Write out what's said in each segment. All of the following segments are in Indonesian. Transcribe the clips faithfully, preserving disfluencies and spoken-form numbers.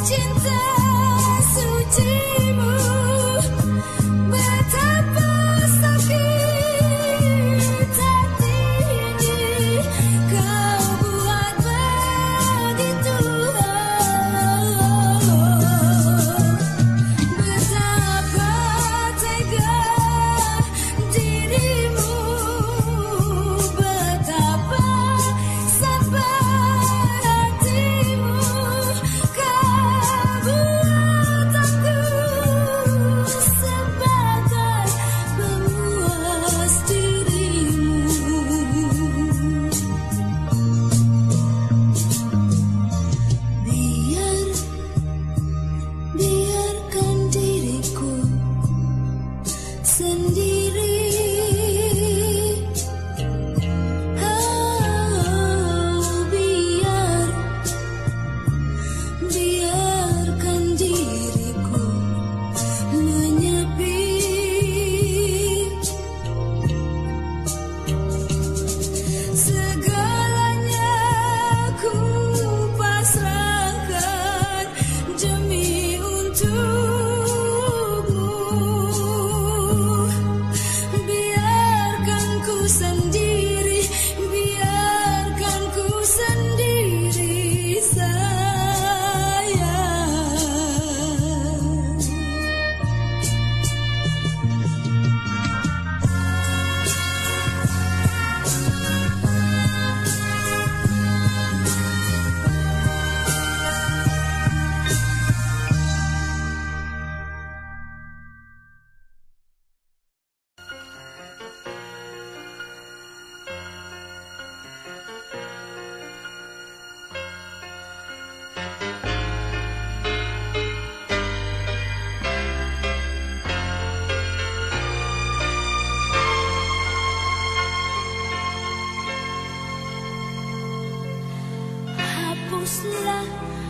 hapuslah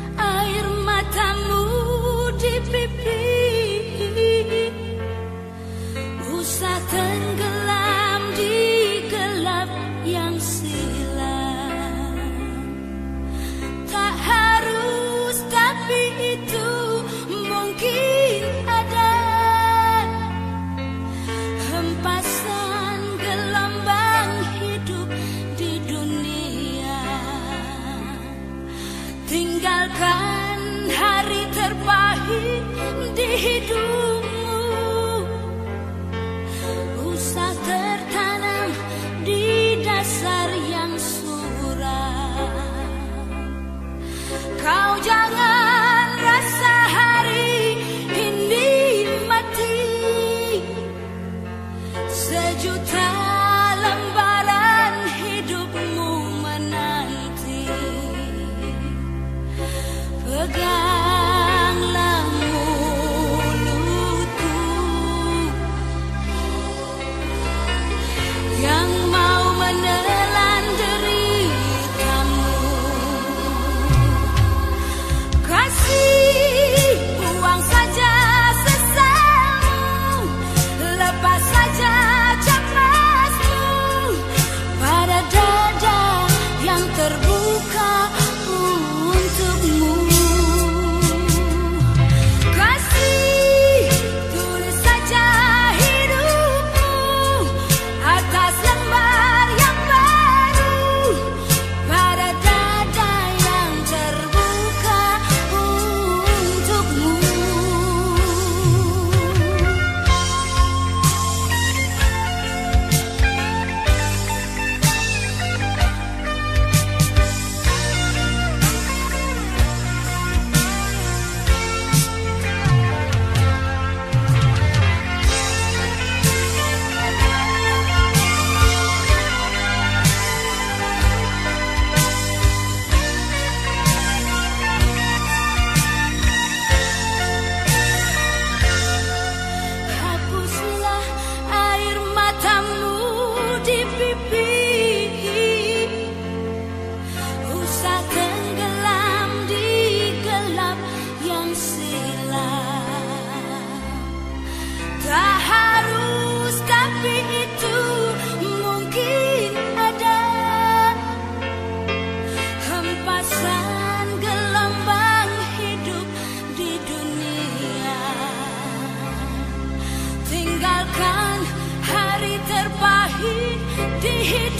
air matamu di pipi, usah tenggelam di gelap yang silam. Tak harus, tapi itu mungkin ada hempasan gelombang hidup di dunia. Tinggalkan hari terpahit di hidupmu, usah tertanam di dasar yang suram. Kau jangan rasa hari ini mati, sejuta lembaran hidupmu menanti. Peganglah mulutmu,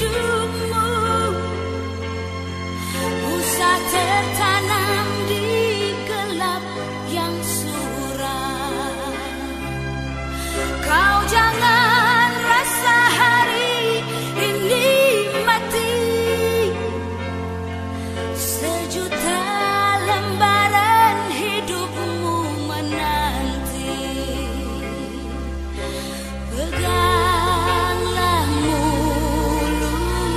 hidupmu, usah tertanam di gelap yang suram. Kau jangan rasa hari ini mati, sejuta lembaran hidupmu menanti. Peganglah mulutmu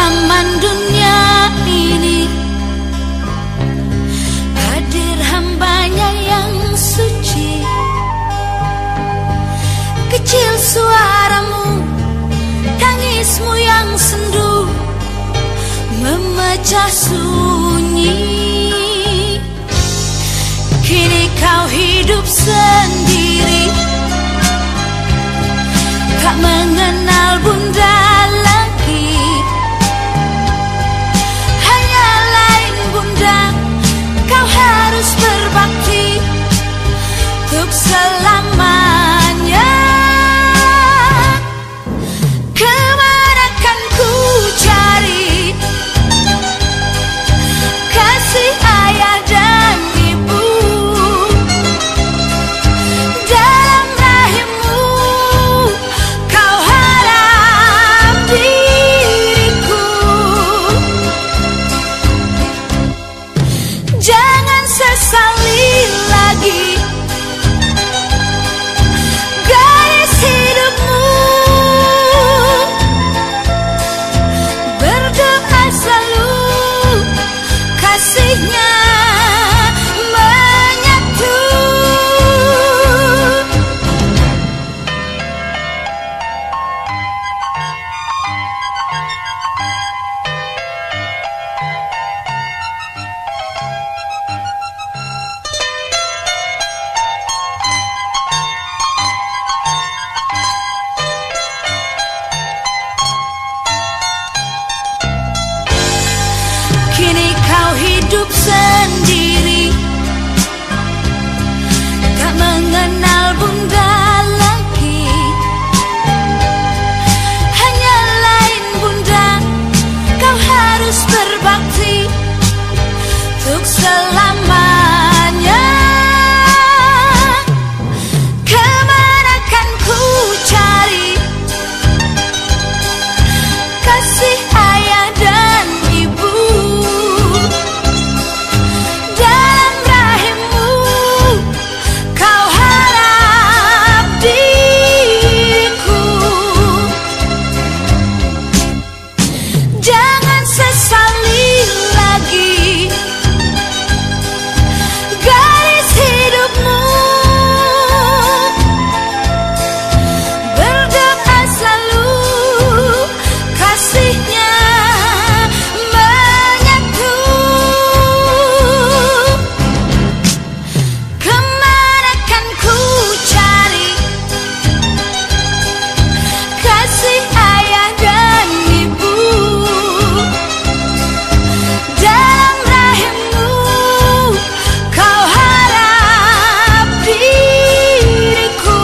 halaman dunia ini hadir hambanya yang suci. Kecil suaramu, tangismu yang sendu memecah sunyi. Kini kau hidup sendiri, tak mengenal bunda lagi. Hanya lain bunda, kau harus berbakti untuk selamanya. Kemana kan ku cari kasih ayah dan ibu? Dalam rahimmu kau harap diriku. Jangan sesali lagi garis hidupmu. Berdoa selalu kasihnya menyatu. Kini kau hidup sendiri, tak mengenal bunda lagi. Hanya lain bunda, kau harus berbakti untuk selamanya. Kemana kan ku cari kasih ayah dan ibu? Dalam rahimmu kau harap diriku. Jangan sesali lagi garis hidupmu. Berdoa selalu kasihnya menyatu. Kemana kan ku cari kasih ayah dan ibu? Dalam rahimmu kau harap diriku.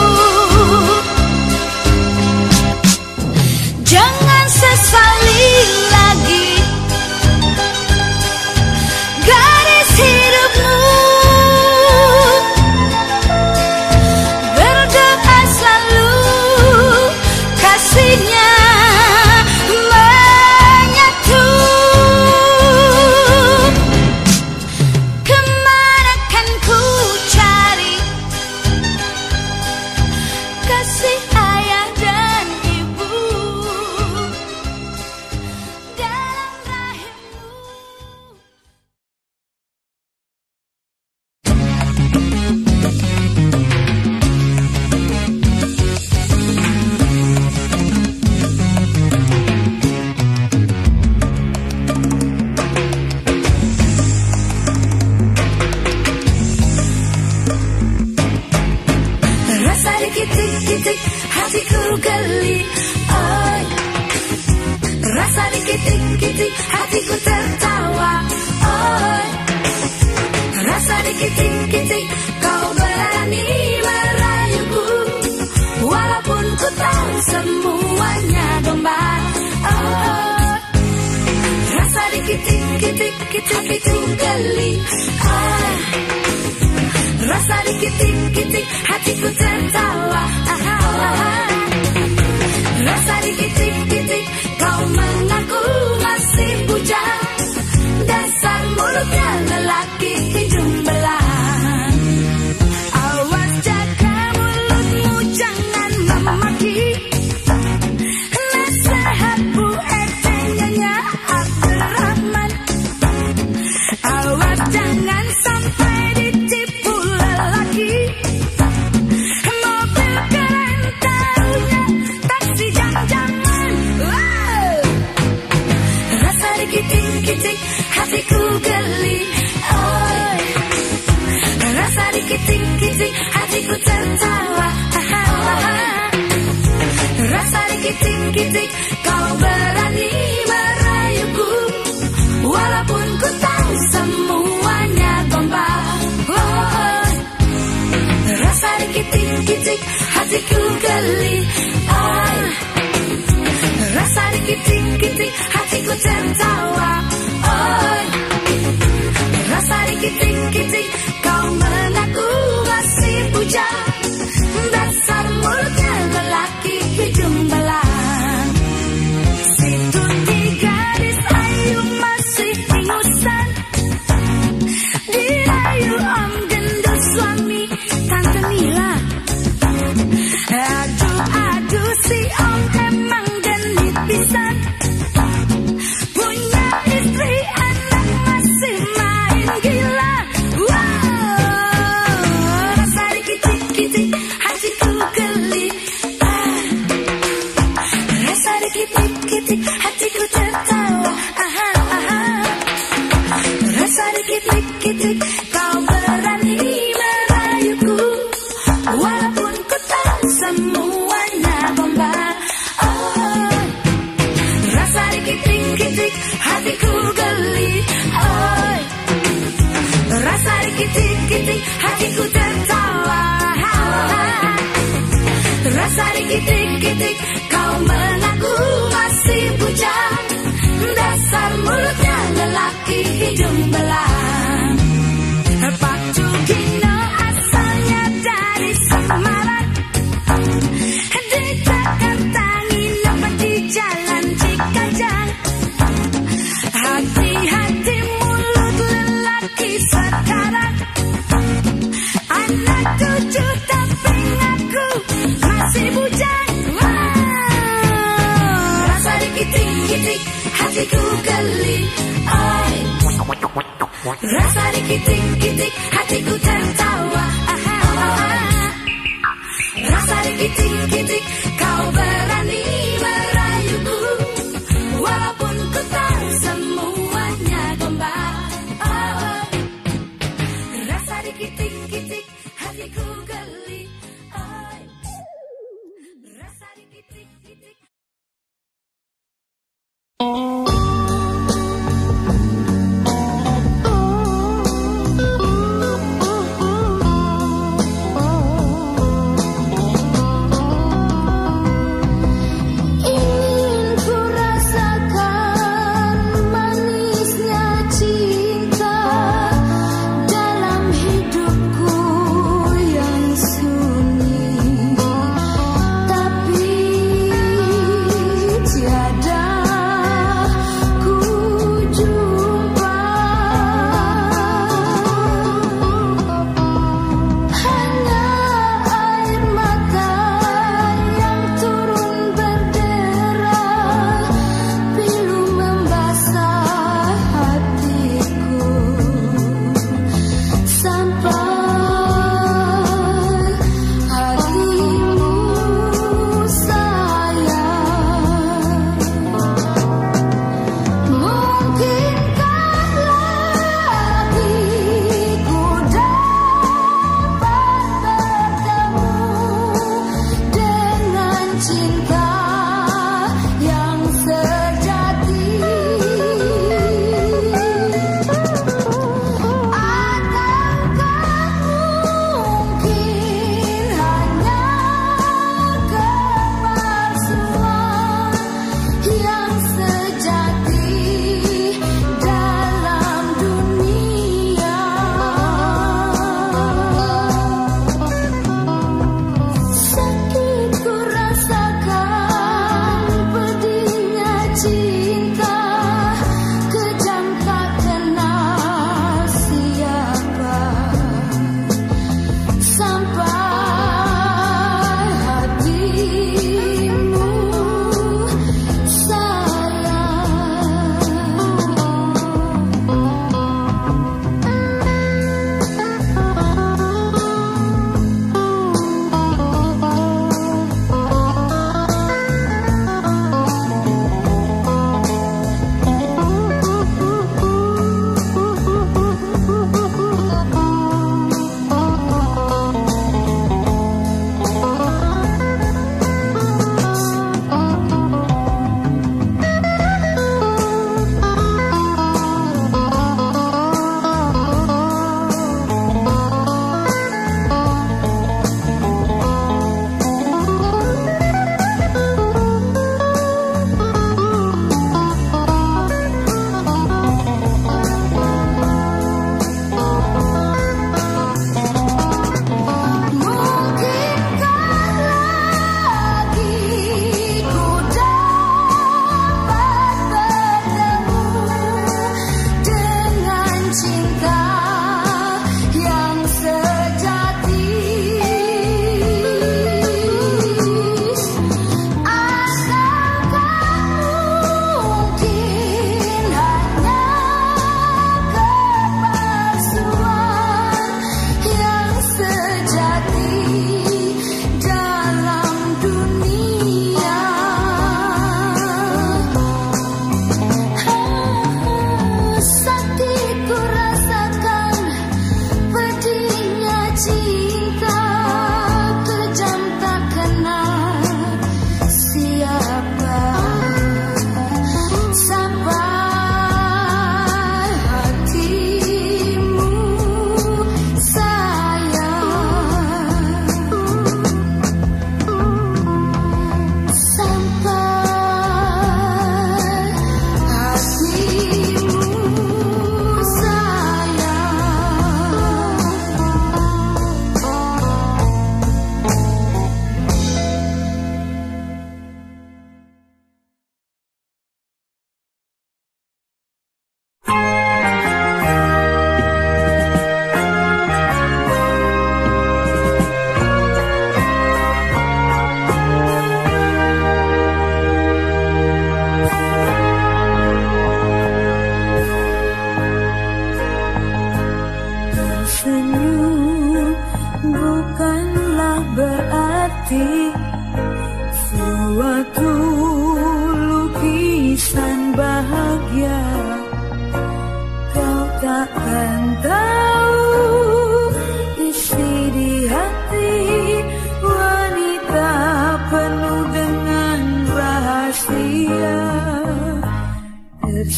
Jangan sesali lagi garis hidupmu. Berdoa selalu kasihnya menyatu. Kemana kan ku cari kasih ayah dan ibu? Dalam rahimmu. Rasa dikitik-kitik hatiku geli, oh. Rasa dikitik-kitik hatiku tertawa, oh. Rasa dikitik-kitik kau berani merayuku, walaupun ku tahu semuanya domba, oh. Rasa dikitik-kitik hatiku geli, oh. Rasa dikitik-kitik hatiku tertawa, ah, ah. Rasa dikitik-kitik kau mengaku masih bujang, dasar mulutnya lelaki hidung belang. Awas jaga mulutmu jangan memaki, nasihat bu etengnya hatiku geli. Oh, rasa dikitik-kitik hatiku tertawa. Oh, rasa dikitik-kitik kau mengaku masih bujang. Dasar mulutnya lelaki hidung belang. Situ tiga gadis ayu masih ingusan. Dirayu om gendut suami Tante Mila. Aduh aduh si om emang genit pisan. Punya istri anak masih main gila. Wow, rasa dikitik-kitik hatiku geli. Ah, rasa dikitik-kitik hatiku tertawa. Aha, aha. Rasa dikitik-kitik kau berani merayuku, walaupun ku tahu semuanya gombal. Oh, rasa dikitik-kitik hatiku geli. Oh, rasa dikitik-kitik hatiku tertawa. Rasa dikitik-kitik kau mengaku masih bujang. Dasar mulutnya lelaki hidung belang. Pak Jugino asalnya dari Semarang. Di Jakarta nginep di Jalan Cikajang. Hati-hati mulut lelaki sekarang. Anak cucu tapi ngaku masih bujang. Wow, rasa dikitik-kitik hatiku geli. Oi, rasa dikitik-kitik hatiku tertawa. Aha, aha. Rasa dikitik-kitik kau berani merayuku, walaupun ku tahu semuanya gombal. Oh, rasa dikitik-kitik hatiku geli. Oh, rasa dikitik-kitik. Tapi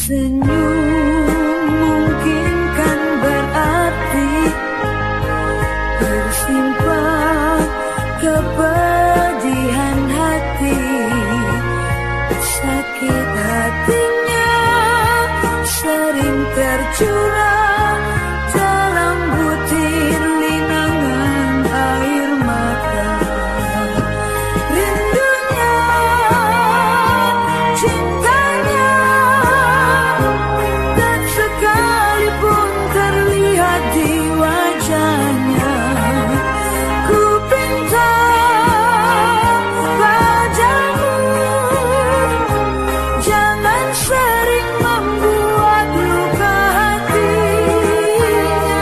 Senyum mungkin kan berarti bersimpan kepedihan hati. Sakit hatinya sering tercurah dalam butir linangan air mata. Rindunya, cintanya, dan sekalipun terlihat di wajahnya, ku pinta padamu, jangan sering membuat luka hatinya.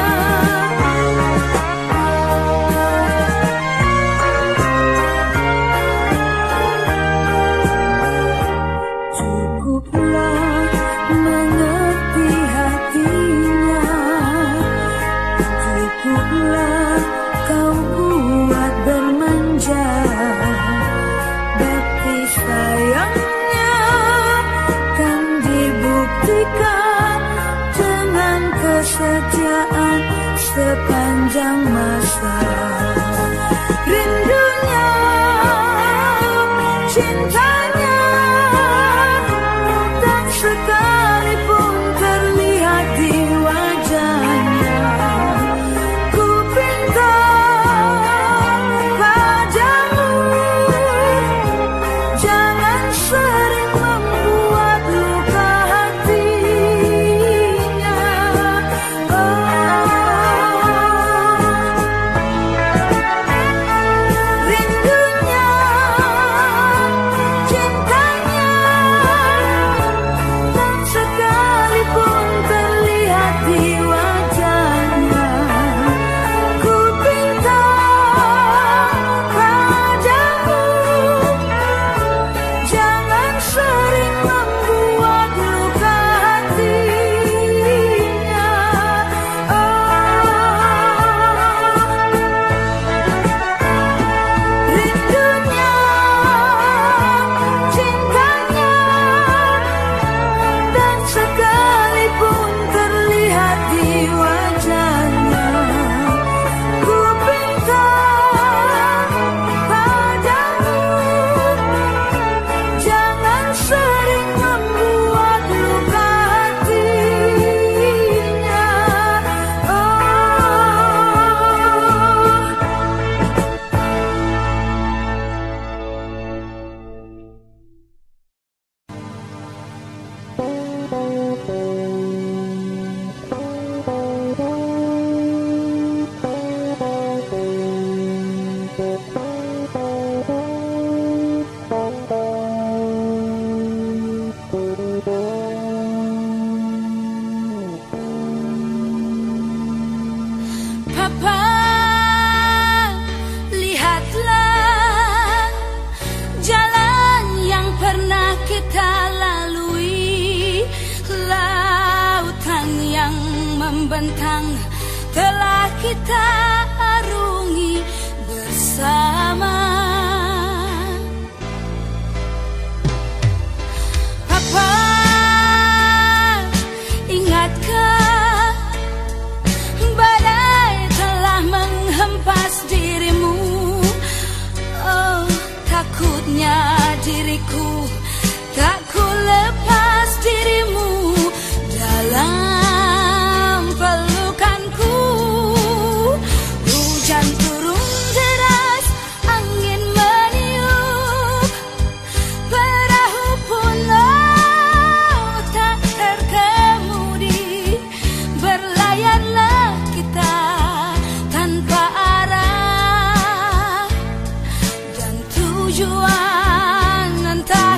Cukuplah mengerti hatinya, cukuplah kau kuat bermanja. Bakti sayangnya kan dibuktikan dengan kesetiaan sepanjang masa. Rindunya, cintanya, dan sekalipun terlihat di wajahnya, ku pinta padamu, jangan sering membuat luka hatinya. Rindunya, cintanya, dan sekalipun terlihat di wajahnya, ku pinta padamu, jangan sering membuat luka hatinya. Rindunya, cintanya, dan sekalipun terlihat di wajahnya, ku pinta padamu, jangan sering membuat luka hatinya. Papa, lihatlah jalan yang pernah kita lalui. Lautan yang membentang telah kita arungi bersama. Papa, ingatkah badai telah menghempas dirimu? Oh, takutnya diriku tak ku lepas dirimu dalam pelukanku. Hujan turun deras, angin meniup, perahu pun oh, tak terkemudi. Berlayarlah kita tanpa arah dan tujuan, entah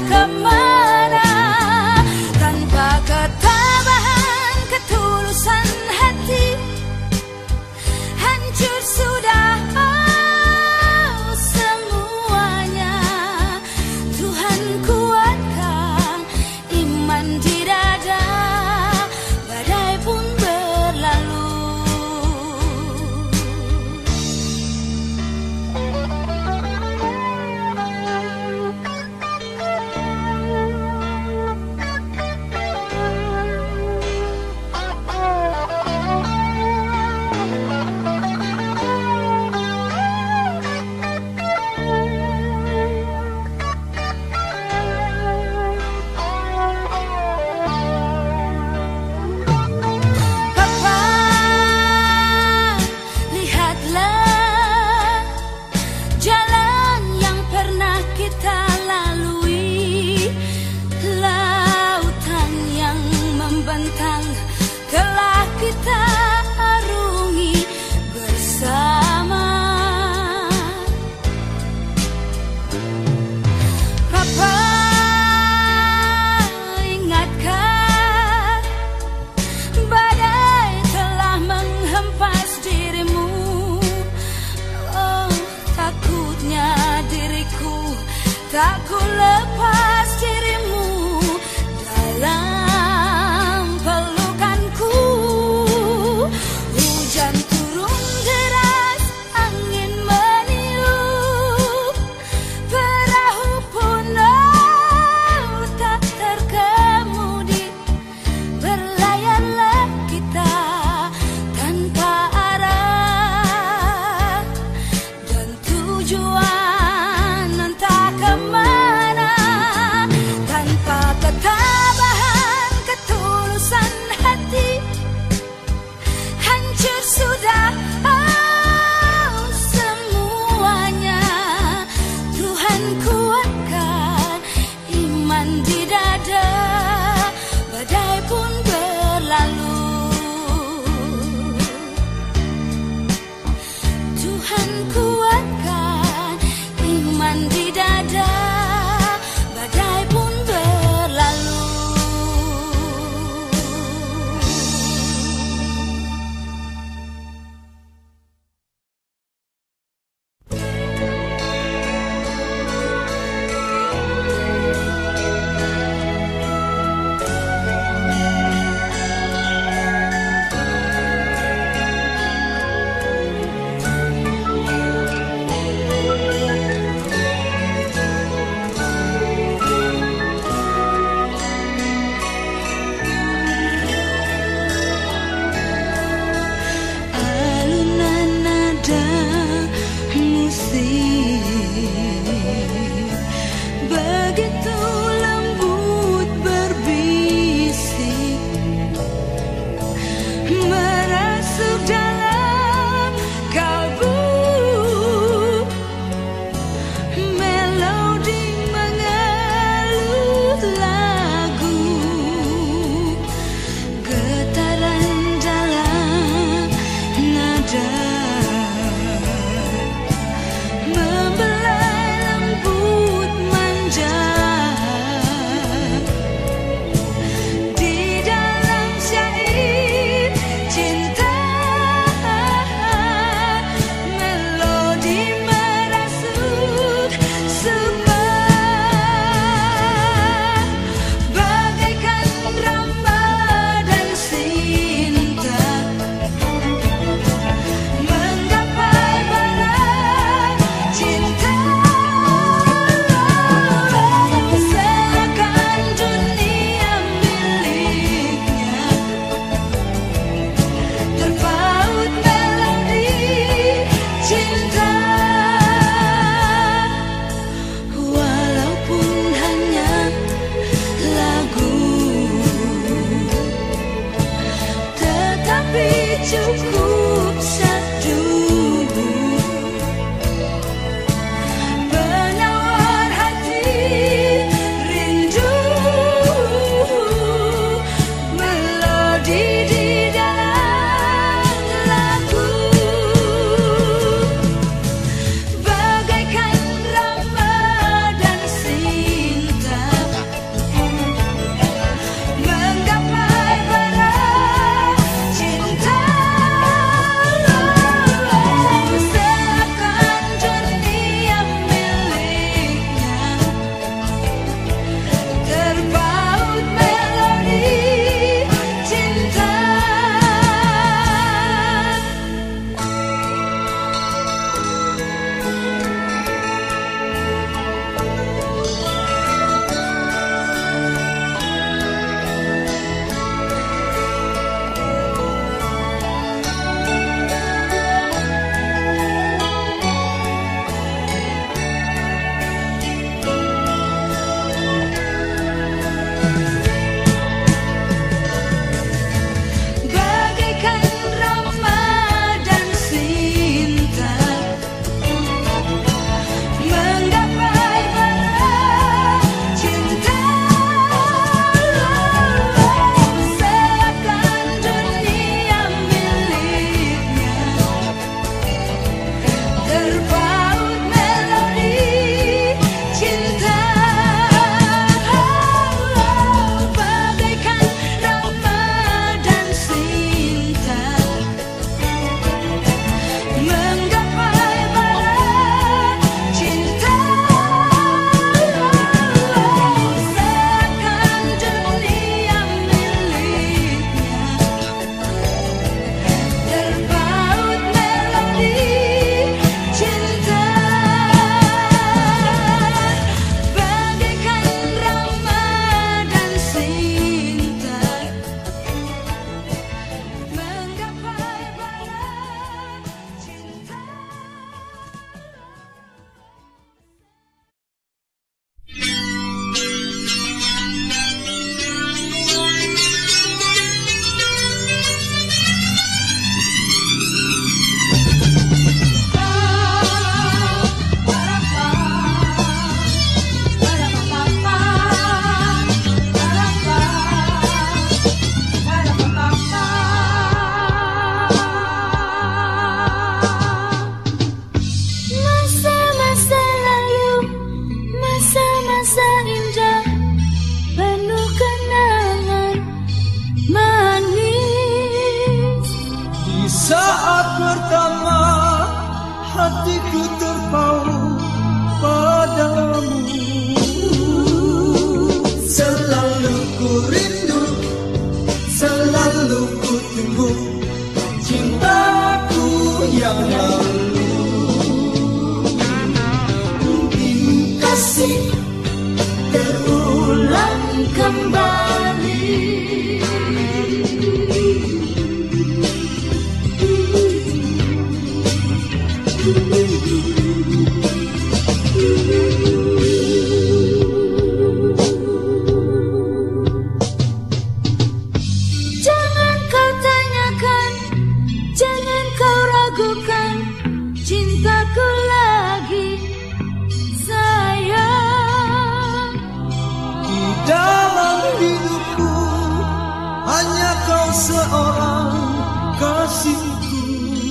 tak ku lepas dirimu dalam pelukanku. Hujan turun deras, angin meniup, perahu punah tak terkemudi. Berlayarlah kita tanpa arah dan tujuan entah kemana. Tanpa ketabahan, ketulusan hati, hancur sudah oh, semuanya. Tuhan kuatkan iman di dada, badai pun berlalu. Tuhan kuatkan iman di dada, badai pun berlalu. Alunan nada musik begitu lembut berbisik, merasuk dalam kalbu. Melodi mengeluh lagu, getaran dalam nada membelai lembut manja. Di dalam syair cinta, melodi merasuk semua, bagaikan ramba dan sinta menggapai barat cinta. Seakan dunia miliknya, terpaut melodi cinta. Walaupun hanya lagu, tetapi cukup satu penawar hati rindu. Melodi di dalam lagu, bagaikan ramba dan sinta menggapai barat cinta. Seakan dunia miliknya, terpaut melodi cinta. Bagaikan ramba dan sinta menggapai barat cinta. Seakan dunia miliknya, terpaut melodi cinta. terulang kembali. Jangan kau tanyakan, jangan kau ragukan cintaku lagi, sayang. Di dalam hidupku hanya kau seorang kasihku.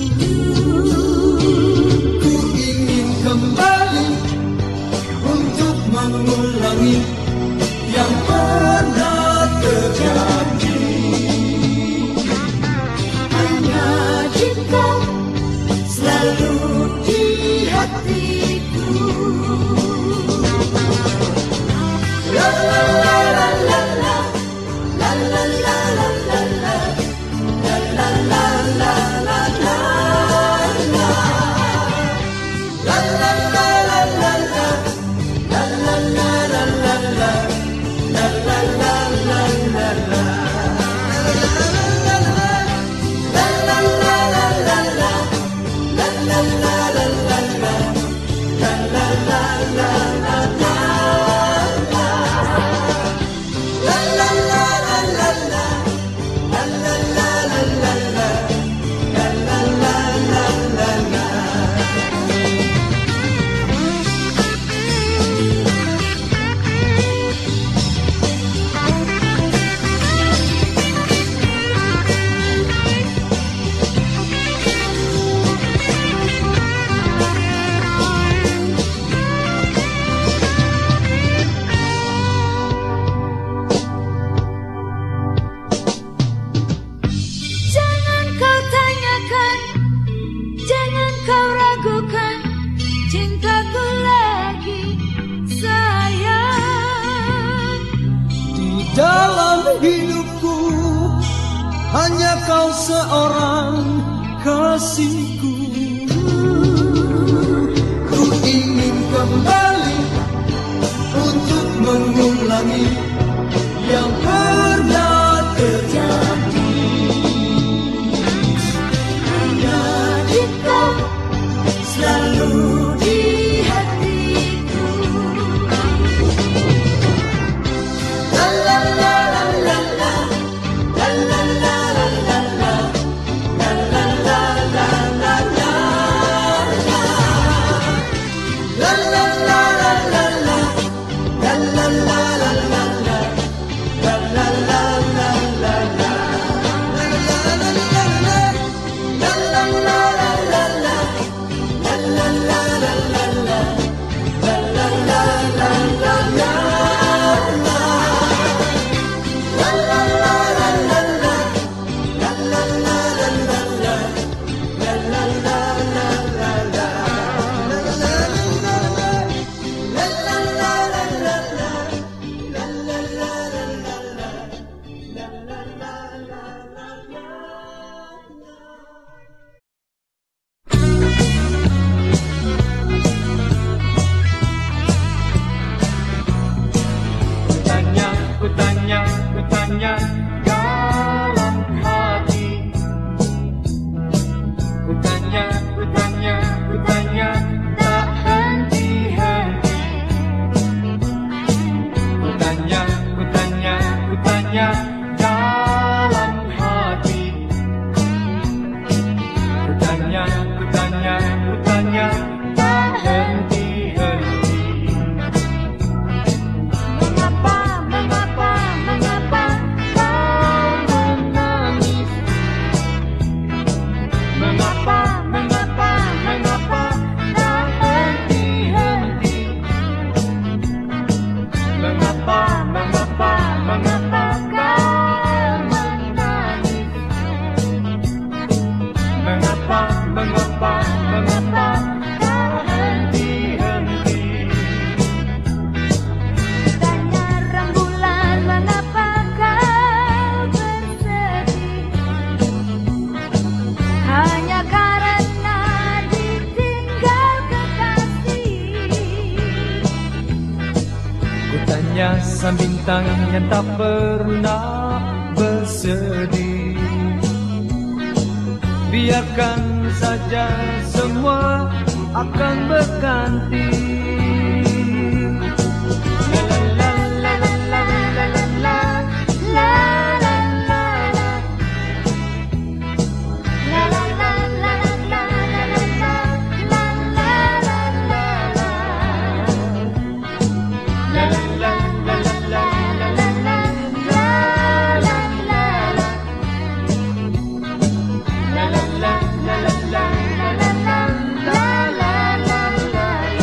Ku ingin kembali untuk mengulangi yang pernah terjadi. Hanya cinta selalu di hatiku. La la la la la la, la la la la la la, la la la la la la, la la la la la la, la la la la la la, la la la la la la. Jangan kau tanyakan, jangan kau ragukan cintaku lagi, sayang. Di dalam hidupku hanya kau seorang kasihku. Ku ingin kembali untuk mengulangi yang pernah terjadi. Hanya cinta selalu di hatiku. La la la la la la, la la la la la la, la la la la la la, la la la la la la, la la la la la la, la la la la la la. Kutanya, kutanya dalam hati. Kutanya, kutanya, kutanya tak henti-henti. Kutanya, kutanya, kutanya dalam hati. Kutanya, kutanya, kutanya tak henti-henti. Mengapa, mengapa, mengapa kau menangis? Mengapa, mengapa, mengapa tak henti-henti? Mengapa, mengapa, mengapa kau Ku tanya sang bintang yang tak pernah bersedih, biarkan saja semua akan berganti. La la la la la la la la la la la la. La la la la la la la la la la la la. La la la la la la la la la la la la. La la la la la la la la la la la la.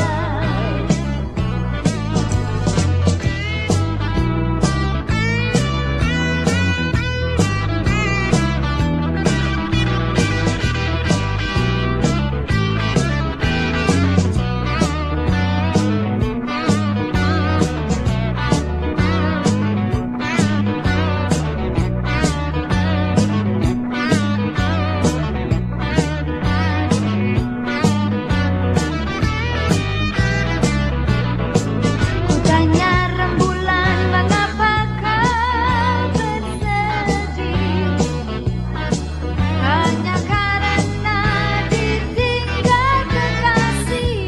Kutanya rembulan mengapa kau bersedih, hanya karena ditinggal kekasih.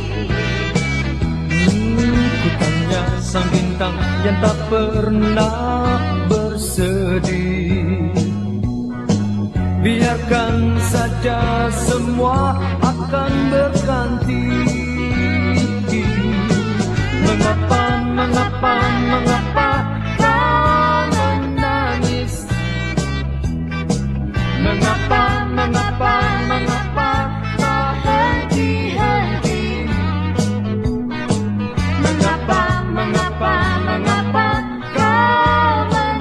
Hmm, kutanya sang bintang yang tak pernah bersedih, biarkan saja semua akan berganti. Mengapa, mengapa, mengapa kau menangis? Mengapa, mengapa, mengapa tak henti-henti? Mengapa, mengapa, mengapa kau menangis?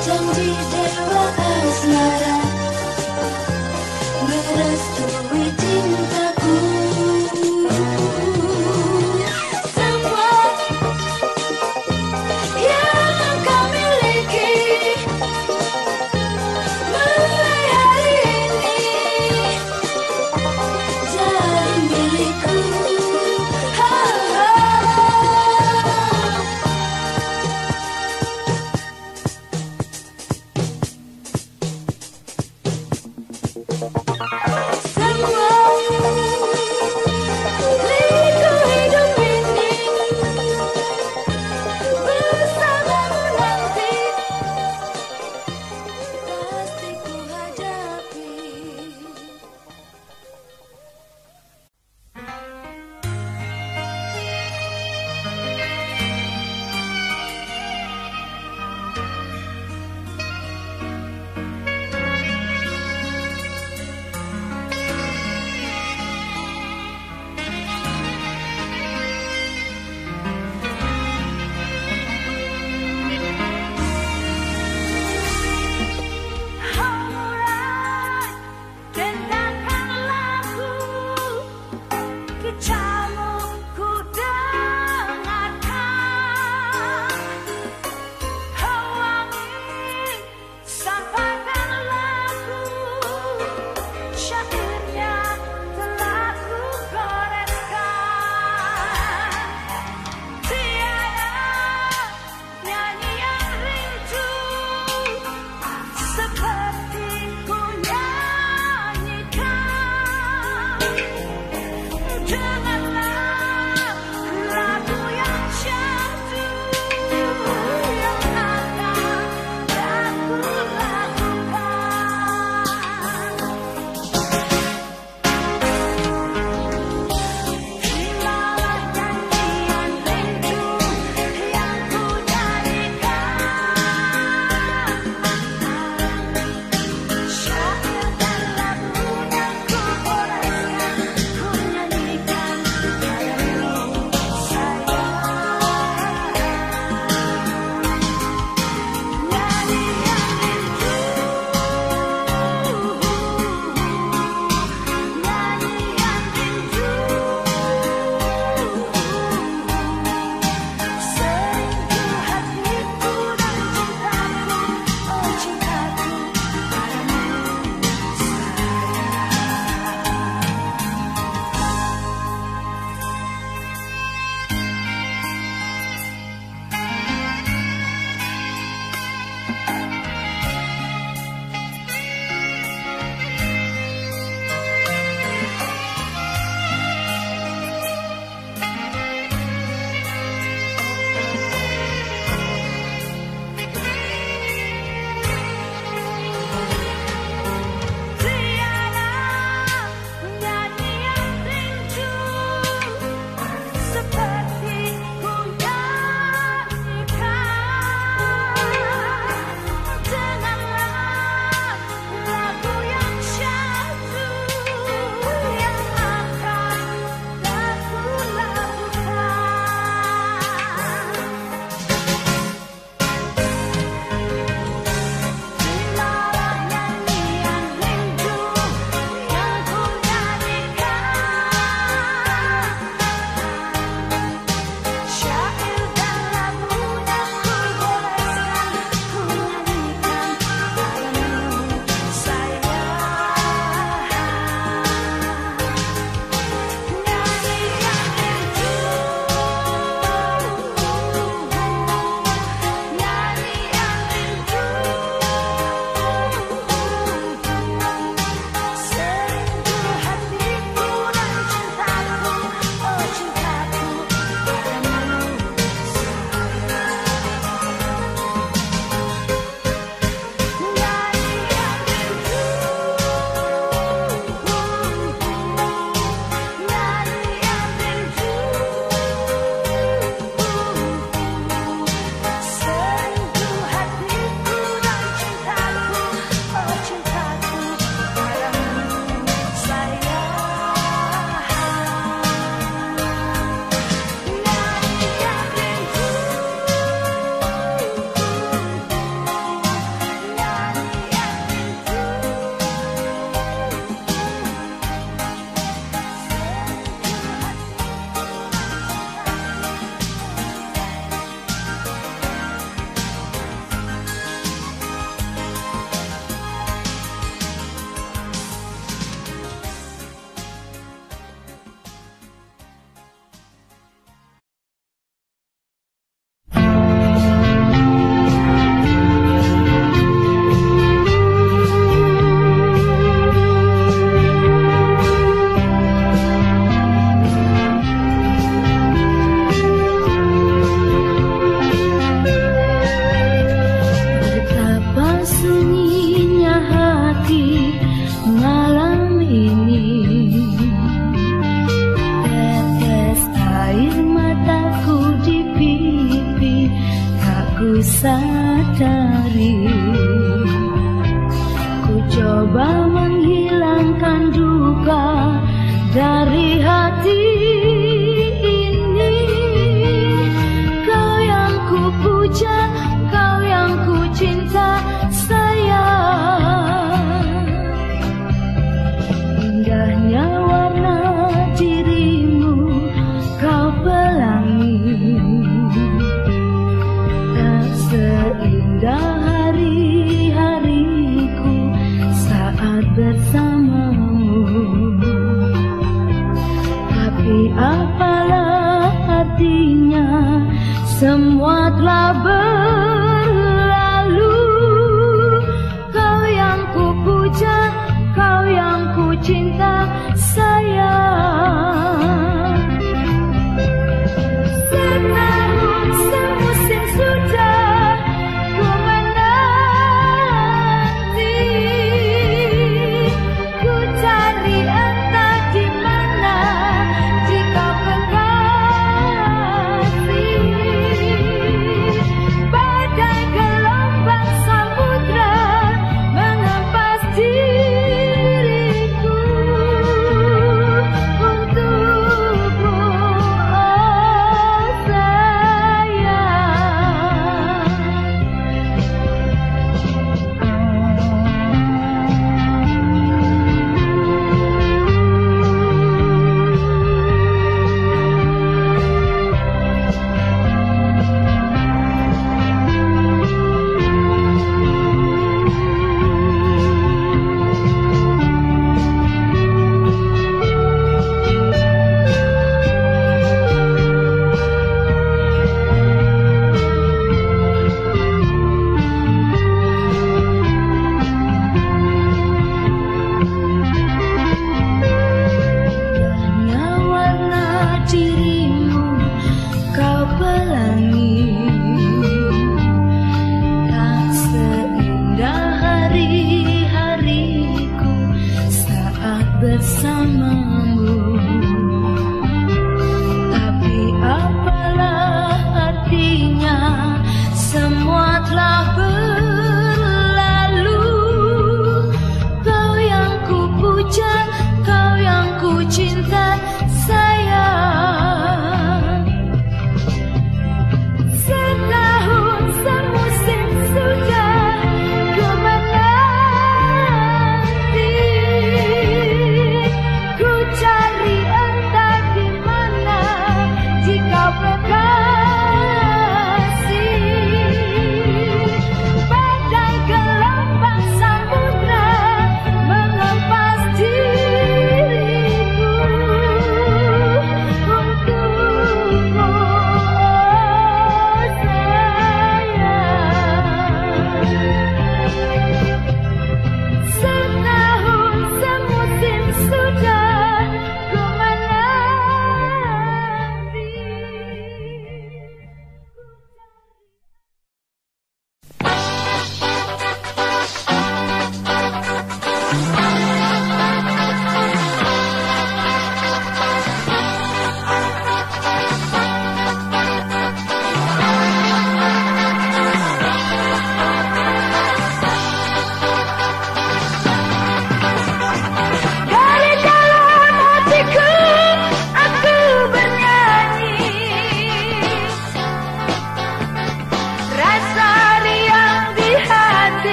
janji dewa asmara merestui cintaku. Semua yang kau miliki mulai hari ini jadi milikku. Ha, ha.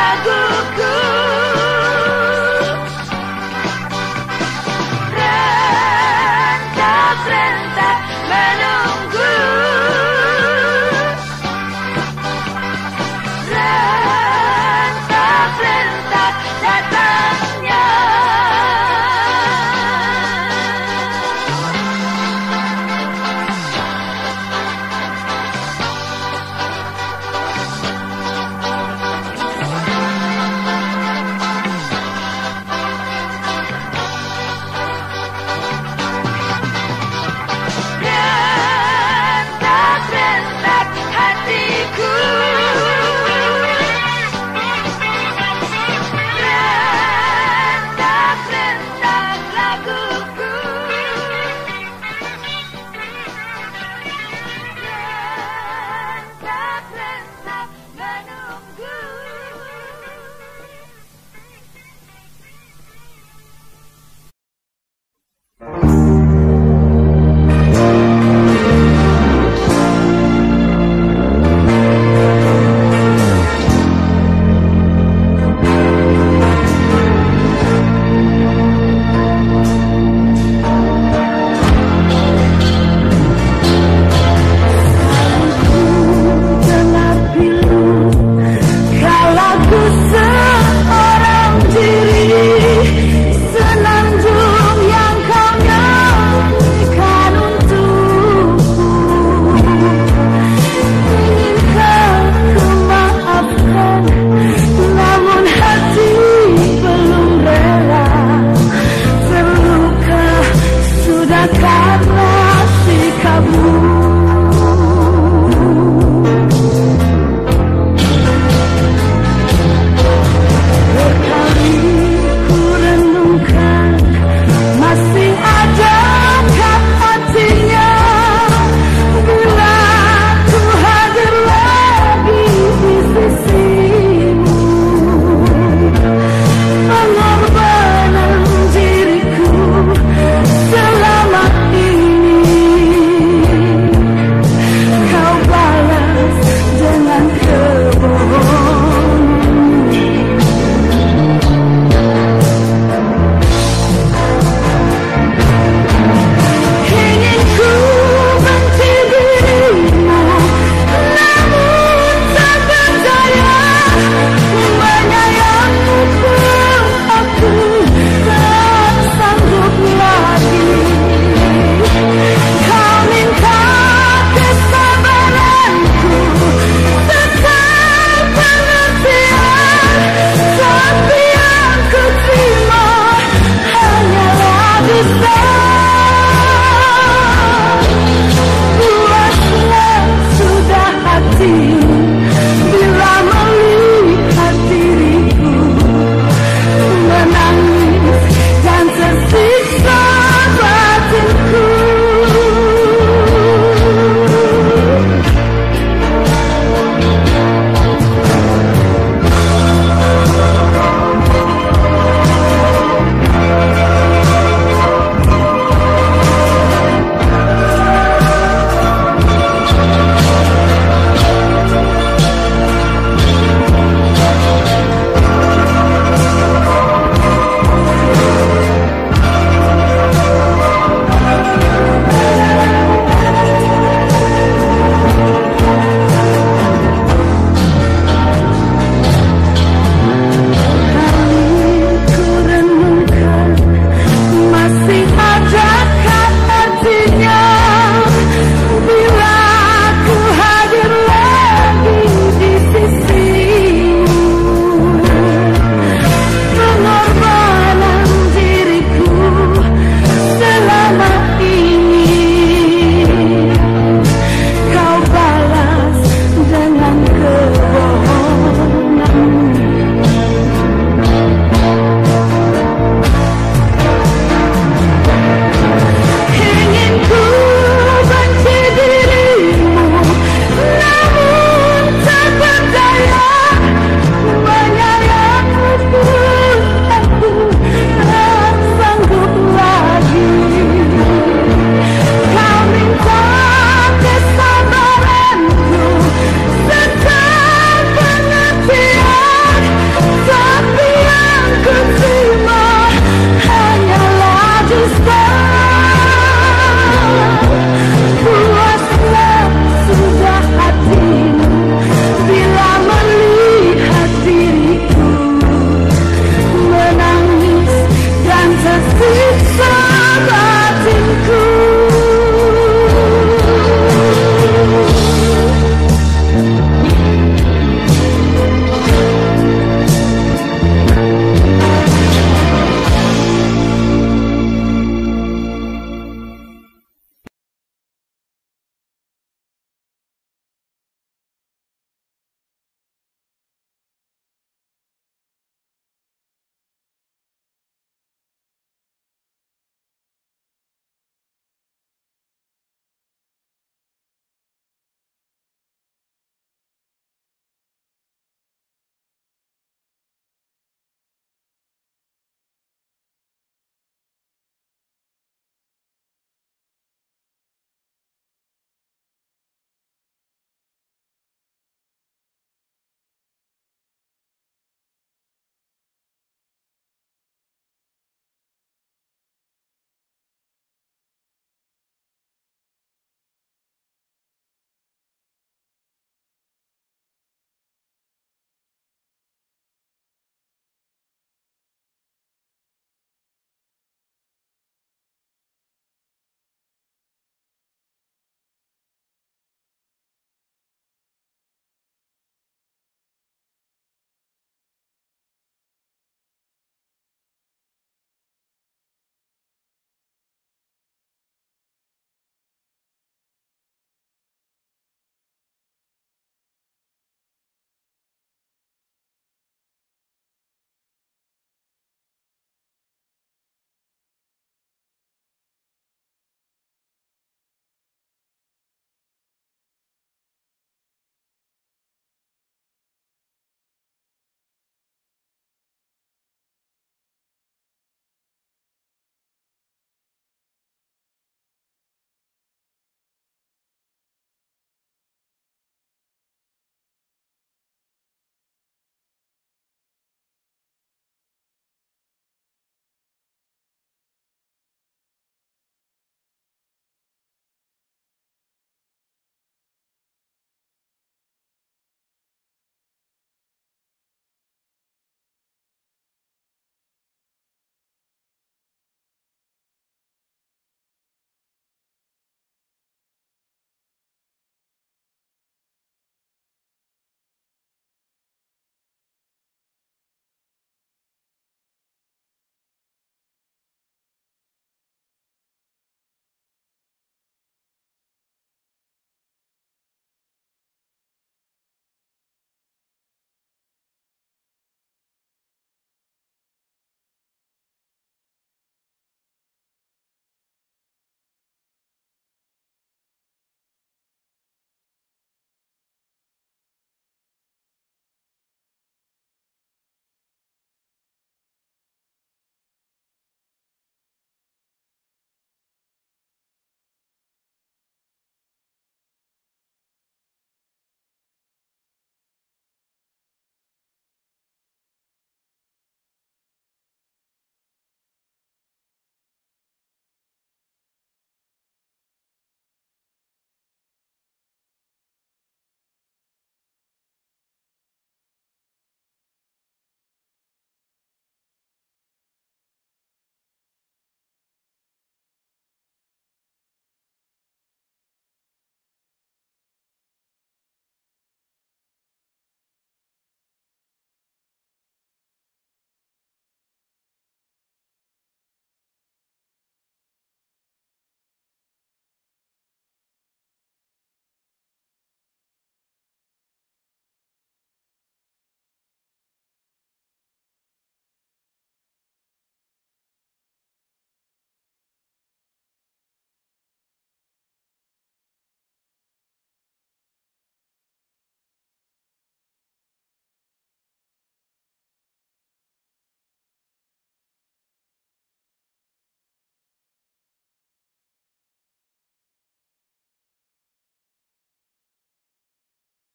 laguku.